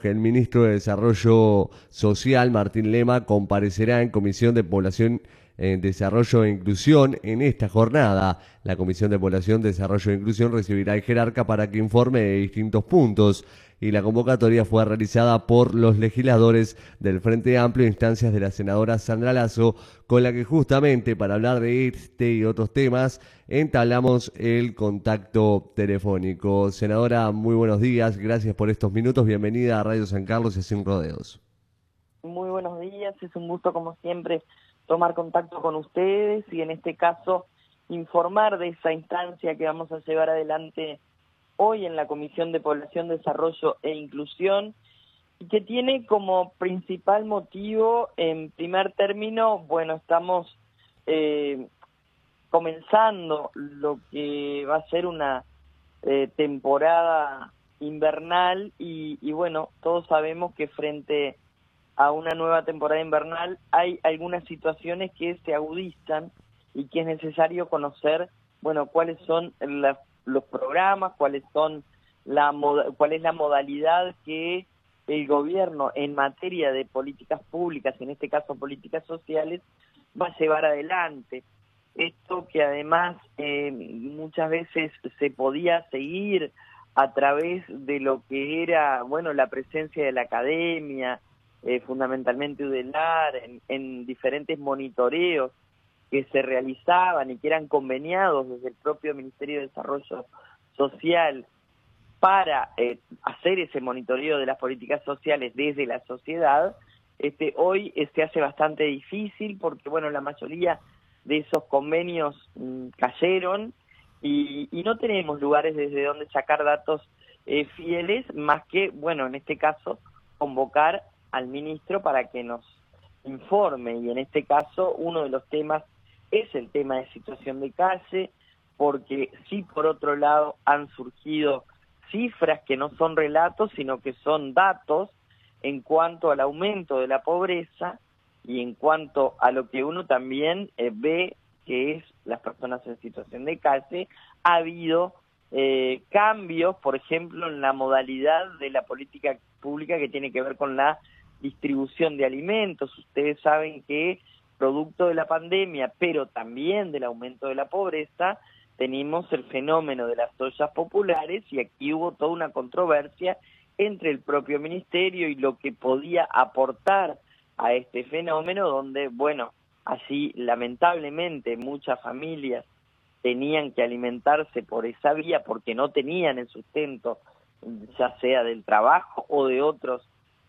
El ministro de Desarrollo Social, Martín Lema, comparecerá en Comisión de Población, Desarrollo e Inclusión en esta jornada. La Comisión de Población, Desarrollo e Inclusión recibirá al jerarca para que informe de distintos puntos y la convocatoria fue realizada por los legisladores del Frente Amplio e instancias de la senadora Sandra Lasso, con la que justamente para hablar de este y otros temas entablamos el contacto telefónico. Senadora, muy buenos días, gracias por estos minutos, bienvenida a Radio San Carlos y Sin Rodeos. Muy buenos días, es un gusto como siempre tomar contacto con ustedes y en este caso informar de esa instancia que vamos a llevar adelante hoy en la Comisión de Población, Desarrollo e Inclusión, y que tiene como principal motivo, en primer término, bueno, estamos comenzando lo que va a ser una temporada invernal y bueno, todos sabemos que frente a una nueva temporada invernal hay algunas situaciones que se agudizan y que es necesario conocer, bueno, cuáles son los programas, cuál es la modalidad que el gobierno en materia de políticas públicas, en este caso políticas sociales, va a llevar adelante. Esto que además muchas veces se podía seguir a través de lo que era, bueno, la presencia de la academia, fundamentalmente UDELAR, en diferentes monitoreos que se realizaban y que eran conveniados desde el propio Ministerio de Desarrollo Social para hacer ese monitoreo de las políticas sociales desde la sociedad. Hoy se hace bastante difícil porque, bueno, la mayoría de esos convenios cayeron y no tenemos lugares desde donde sacar datos fieles, más que, bueno, en este caso, convocar al ministro para que nos informe, y en este caso uno de los temas es el tema de situación de calle, porque sí, por otro lado, han surgido cifras que no son relatos, sino que son datos en cuanto al aumento de la pobreza y en cuanto a lo que uno también ve que es las personas en situación de calle. Ha habido cambios, por ejemplo, en la modalidad de la política pública que tiene que ver con la distribución de alimentos. Ustedes saben que producto de la pandemia, pero también del aumento de la pobreza, tenemos el fenómeno de las ollas populares y aquí hubo toda una controversia entre el propio ministerio y lo que podía aportar a este fenómeno, donde, bueno, así lamentablemente muchas familias tenían que alimentarse por esa vía porque no tenían el sustento, ya sea del trabajo o de otras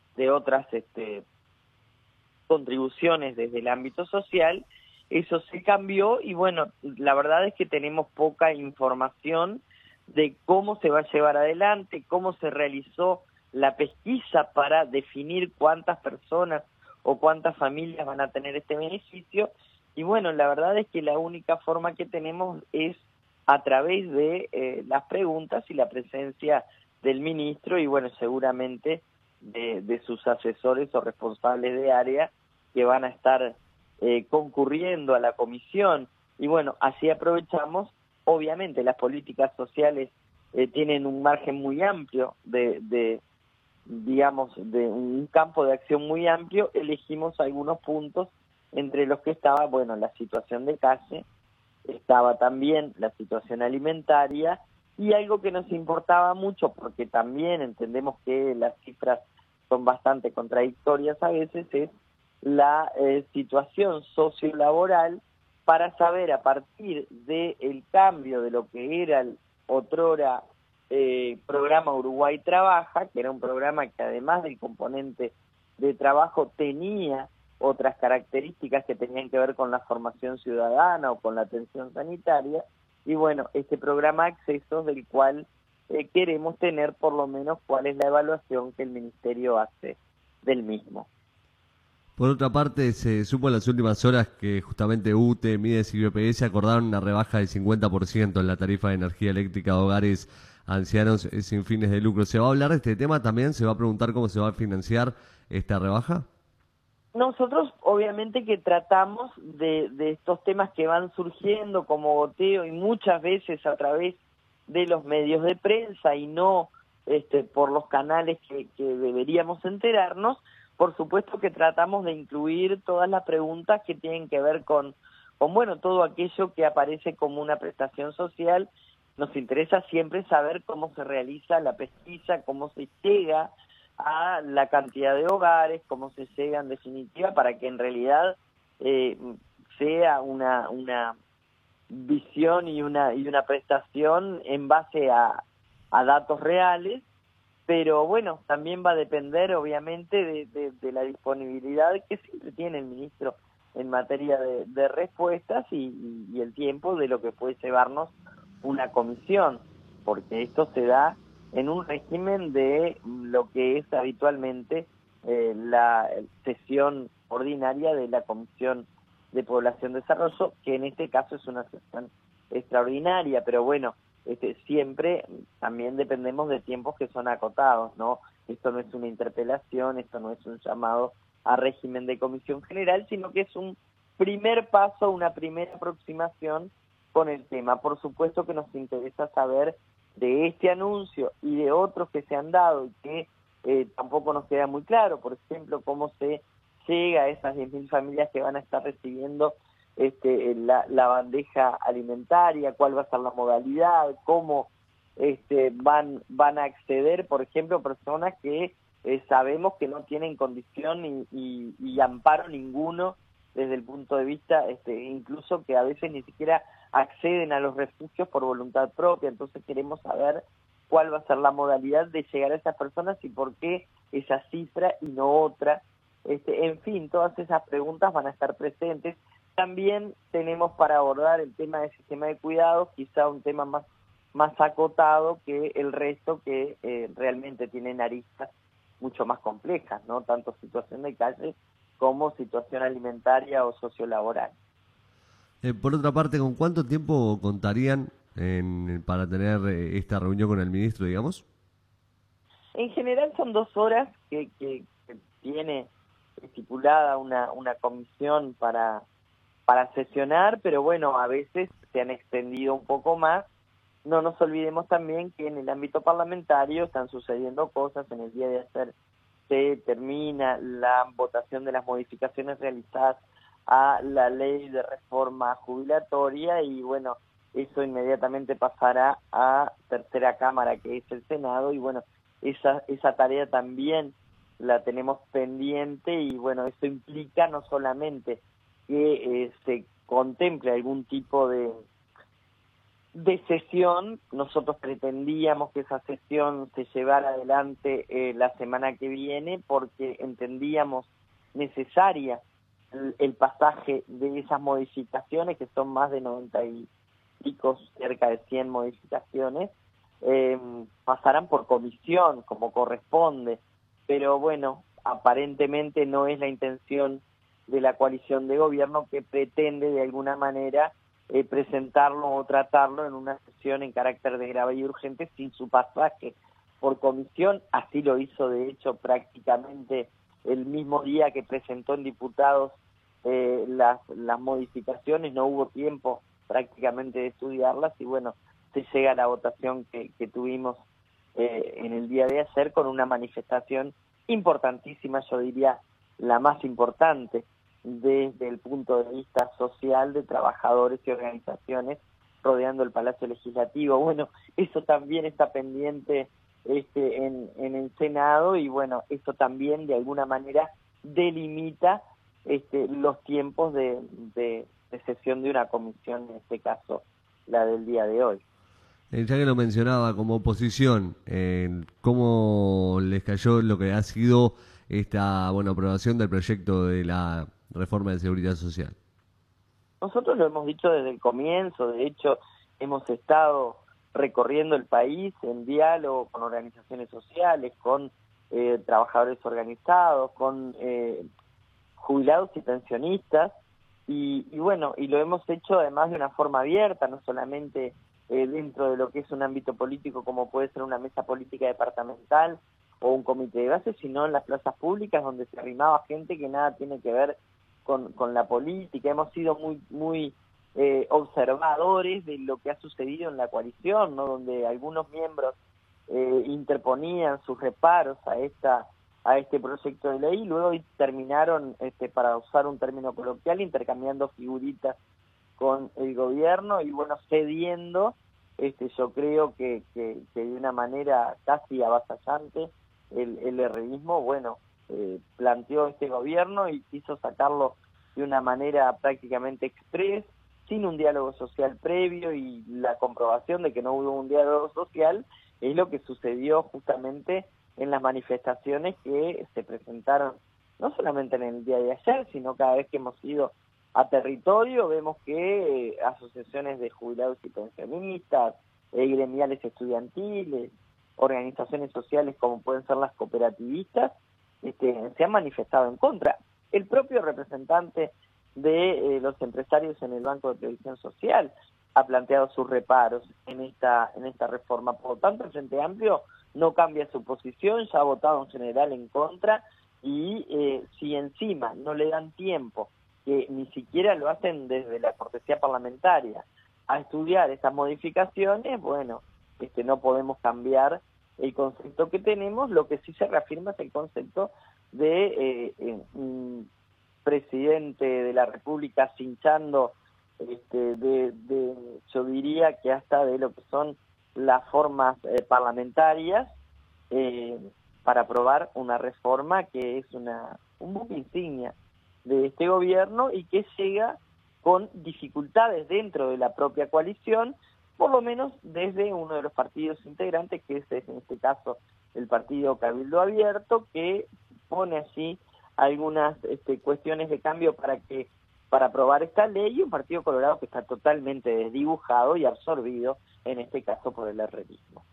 contribuciones desde el ámbito social. Eso se cambió y bueno, la verdad es que tenemos poca información de cómo se va a llevar adelante, cómo se realizó la pesquisa para definir cuántas personas o cuántas familias van a tener este beneficio. Y bueno, la verdad es que la única forma que tenemos es a través de las preguntas y la presencia del ministro y bueno, seguramente de sus asesores o responsables de área que van a estar concurriendo a la comisión. Y bueno, así aprovechamos. Obviamente las políticas sociales tienen un margen muy amplio digamos, de un campo de acción muy amplio. Elegimos algunos puntos entre los que estaba, bueno, la situación de calle, estaba también la situación alimentaria y algo que nos importaba mucho porque también entendemos que las cifras son bastante contradictorias a veces, es la situación sociolaboral, para saber a partir del cambio de lo que era el otrora programa Uruguay Trabaja, que era un programa que además del componente de trabajo tenía otras características que tenían que ver con la formación ciudadana o con la atención sanitaria, y bueno, este programa Accesos, del cual queremos tener por lo menos cuál es la evaluación que el Ministerio hace del mismo. Por otra parte, se supo en las últimas horas que justamente UTE, Mides y BPS acordaron una rebaja del 50% en la tarifa de energía eléctrica de hogares ancianos sin fines de lucro. ¿Se va a hablar de este tema también? ¿Se va a preguntar cómo se va a financiar esta rebaja? Nosotros obviamente que tratamos de estos temas que van surgiendo como goteo y muchas veces a través de los medios de prensa y no por los canales que deberíamos enterarnos. Por supuesto que tratamos de incluir todas las preguntas que tienen que ver con bueno, todo aquello que aparece como una prestación social. Nos interesa siempre saber cómo se realiza la pesquisa, cómo se llega a la cantidad de hogares, cómo se llega en definitiva, para que en realidad sea una visión y una prestación en base a datos reales. Pero bueno, también va a depender obviamente de la disponibilidad que siempre tiene el ministro en materia de respuestas y el tiempo de lo que puede llevarnos una comisión, porque esto se da en un régimen de lo que es habitualmente la sesión ordinaria de la Comisión de Población y Desarrollo, que en este caso es una sesión extraordinaria, pero bueno, siempre también dependemos de tiempos que son acotados, ¿no? Esto no es una interpelación, esto no es un llamado a régimen de comisión general, sino que es un primer paso, una primera aproximación con el tema. Por supuesto que nos interesa saber de este anuncio y de otros que se han dado y que tampoco nos queda muy claro, por ejemplo, cómo se llega a esas 10.000 familias que van a estar recibiendo la bandeja alimentaria, cuál va a ser la modalidad, cómo van a acceder, por ejemplo, personas que sabemos que no tienen condición y amparo ninguno desde el punto de vista, incluso que a veces ni siquiera acceden a los refugios por voluntad propia. Entonces queremos saber cuál va a ser la modalidad de llegar a esas personas y por qué esa cifra y no otra. En fin, todas esas preguntas van a estar presentes. También tenemos para abordar el tema del sistema de cuidados, quizá un tema más acotado que el resto, que realmente tienen aristas mucho más complejas, ¿no? Tanto situación de calle como situación alimentaria o sociolaboral. Por otra parte, ¿con cuánto tiempo contarían para tener esta reunión con el ministro, digamos? En general son 2 horas que tiene estipulada una comisión para sesionar, pero bueno, a veces se han extendido un poco más. No nos olvidemos también que en el ámbito parlamentario están sucediendo cosas. En el día de ayer se termina la votación de las modificaciones realizadas a la ley de reforma jubilatoria y bueno, eso inmediatamente pasará a tercera cámara, que es el Senado, y bueno, esa tarea también la tenemos pendiente y bueno, eso implica no solamente que se contemple algún tipo de sesión. Nosotros pretendíamos que esa sesión se llevara adelante la semana que viene porque entendíamos necesaria el pasaje de esas modificaciones, que son más de 90 y pico, cerca de 100 modificaciones, pasarán por comisión como corresponde, pero bueno, aparentemente no es la intención de la coalición de gobierno, que pretende de alguna manera presentarlo o tratarlo en una sesión en carácter de grave y urgente sin su pasaje por comisión. Así lo hizo de hecho prácticamente el mismo día que presentó en diputados las modificaciones. No hubo tiempo prácticamente de estudiarlas y bueno, se llega a la votación que tuvimos en el día de ayer, con una manifestación importantísima, yo diría la más importante desde el punto de vista social, de trabajadores y organizaciones rodeando el Palacio Legislativo. Bueno, eso también está pendiente en el Senado y bueno, eso también de alguna manera delimita los tiempos de sesión de una comisión, en este caso la del día de hoy. Ya que lo mencionaba como oposición, ¿cómo les cayó lo que ha sido esta aprobación del proyecto de la reforma de seguridad social? Nosotros lo hemos dicho desde el comienzo. De hecho hemos estado recorriendo el país en diálogo con organizaciones sociales, con trabajadores organizados, con jubilados y pensionistas, y bueno, y lo hemos hecho además de una forma abierta, no solamente dentro de lo que es un ámbito político como puede ser una mesa política departamental o un comité de base, sino en las plazas públicas donde se arrimaba gente que nada tiene que ver con la política. Hemos sido muy observadores de lo que ha sucedido en la coalición, ¿no? Donde algunos miembros interponían sus reparos a este proyecto de ley, y luego terminaron, para usar un término coloquial, intercambiando figuritas con el gobierno y bueno, cediendo, yo creo que de una manera casi avasallante el herrerismo, bueno, planteó este gobierno y quiso sacarlo de una manera prácticamente express, sin un diálogo social previo, y la comprobación de que no hubo un diálogo social es lo que sucedió justamente en las manifestaciones que se presentaron, no solamente en el día de ayer, sino cada vez que hemos ido a territorio, vemos que asociaciones de jubilados y pensionistas, gremiales estudiantiles, organizaciones sociales como pueden ser las cooperativistas, se han manifestado en contra. El propio representante de los empresarios en el Banco de Previsión Social ha planteado sus reparos en esta reforma. Por lo tanto, el Frente Amplio no cambia su posición, ya ha votado en general en contra, y si encima no le dan tiempo, que ni siquiera lo hacen desde la cortesía parlamentaria, a estudiar estas modificaciones, bueno, no podemos cambiar el concepto que tenemos. Lo que sí se reafirma es el concepto de un presidente de la República cinchando, yo diría que hasta de lo que son las formas parlamentarias, para aprobar una reforma que es un buque insignia de este gobierno y que llega con dificultades dentro de la propia coalición, por lo menos desde uno de los partidos integrantes, que es en este caso el partido Cabildo Abierto, que pone allí algunas cuestiones de cambio para aprobar esta ley, y un Partido Colorado que está totalmente desdibujado y absorbido, en este caso, por el herrerismo.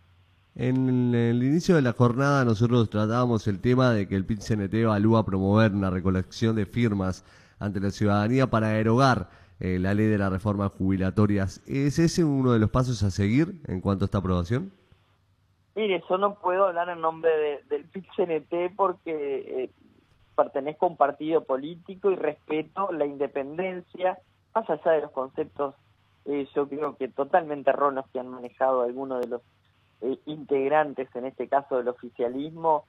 En el inicio de la jornada nosotros tratábamos el tema de que el PIT-CNT evalúa promover una recolección de firmas ante la ciudadanía para derogar la ley de las reformas jubilatorias. ¿Es ese uno de los pasos a seguir en cuanto a esta aprobación? Mire, yo no puedo hablar en nombre del PIT-CNT porque pertenezco a un partido político y respeto la independencia, más allá de los conceptos, yo creo que totalmente erróneos que han manejado algunos de los integrantes, en este caso del oficialismo,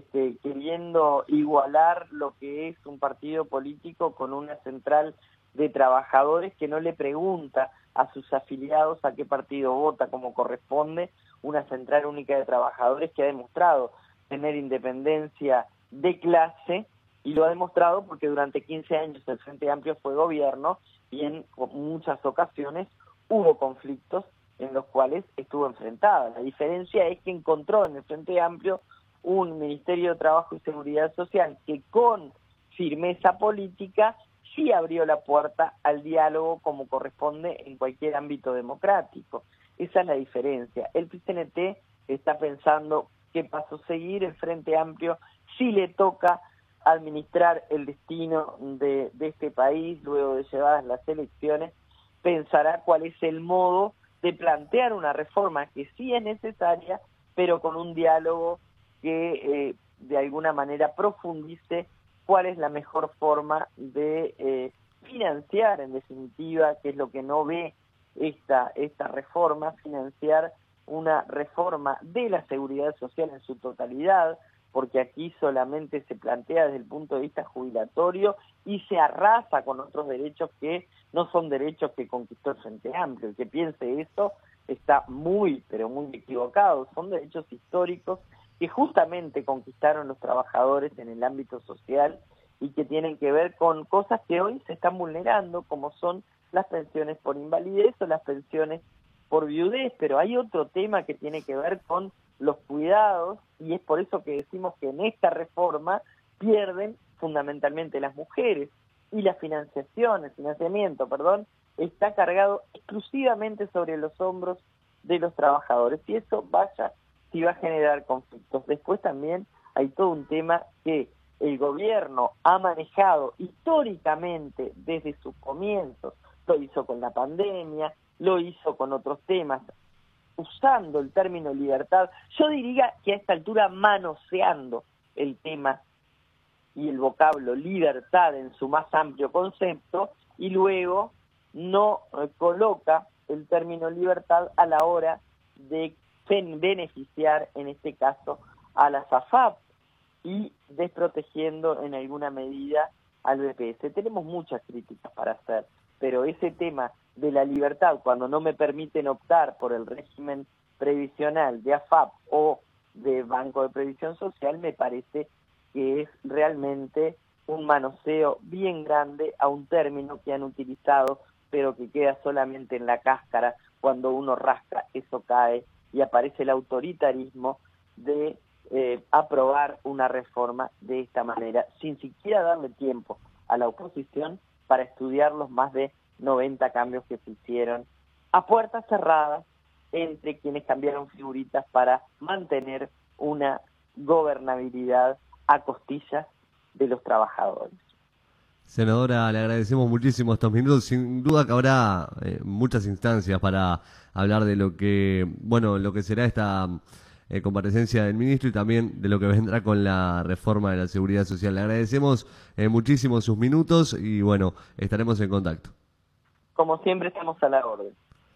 queriendo igualar lo que es un partido político con una central de trabajadores que no le pregunta a sus afiliados a qué partido vota como corresponde, una central única de trabajadores que ha demostrado tener independencia de clase, y lo ha demostrado porque durante 15 años el Frente Amplio fue gobierno y en muchas ocasiones hubo conflictos en los cuales estuvo enfrentada. La diferencia es que encontró en el Frente Amplio un Ministerio de Trabajo y Seguridad Social que con firmeza política sí abrió la puerta al diálogo como corresponde en cualquier ámbito democrático. Esa es la diferencia. El PCNT está pensando qué paso seguir. El Frente Amplio sí le toca administrar el destino de este país luego de llevadas las elecciones, pensará cuál es el modo de plantear una reforma que sí es necesaria, pero con un diálogo que de alguna manera profundice cuál es la mejor forma de financiar, en definitiva, que es lo que no ve esta reforma, financiar una reforma de la seguridad social en su totalidad, porque aquí solamente se plantea desde el punto de vista jubilatorio y se arrasa con otros derechos que no son derechos que conquistó el Frente Amplio. El que piense eso está muy, pero muy equivocado. Son derechos históricos que justamente conquistaron los trabajadores en el ámbito social y que tienen que ver con cosas que hoy se están vulnerando, como son las pensiones por invalidez o las pensiones por viudez, pero hay otro tema que tiene que ver con los cuidados, y es por eso que decimos que en esta reforma pierden fundamentalmente las mujeres, y el financiamiento, está cargado exclusivamente sobre los hombros de los trabajadores, y eso sí va a generar conflictos. Después también hay todo un tema que el gobierno ha manejado históricamente desde sus comienzos, lo hizo con la pandemia, lo hizo con otros temas, usando el término libertad, yo diría que a esta altura manoseando el tema y el vocablo libertad en su más amplio concepto, y luego no coloca el término libertad a la hora de beneficiar en este caso a las AFAP y desprotegiendo en alguna medida al BPS. Tenemos muchas críticas para hacer, pero ese tema de la libertad, cuando no me permiten optar por el régimen previsional de AFAP o de Banco de Previsión Social, me parece que es realmente un manoseo bien grande a un término que han utilizado, pero que queda solamente en la cáscara. Cuando uno rasca, eso cae y aparece el autoritarismo de aprobar una reforma de esta manera, sin siquiera darle tiempo a la oposición para estudiar los más de 90 cambios que se hicieron a puertas cerradas entre quienes cambiaron figuritas para mantener una gobernabilidad a costillas de los trabajadores. Senadora, le agradecemos muchísimo estos minutos. Sin duda que habrá muchas instancias para hablar de lo que, bueno, lo que será esta comparecencia del ministro y también de lo que vendrá con la reforma de la seguridad social. Le agradecemos muchísimo sus minutos y bueno, estaremos en contacto. Como siempre, estamos a la orden.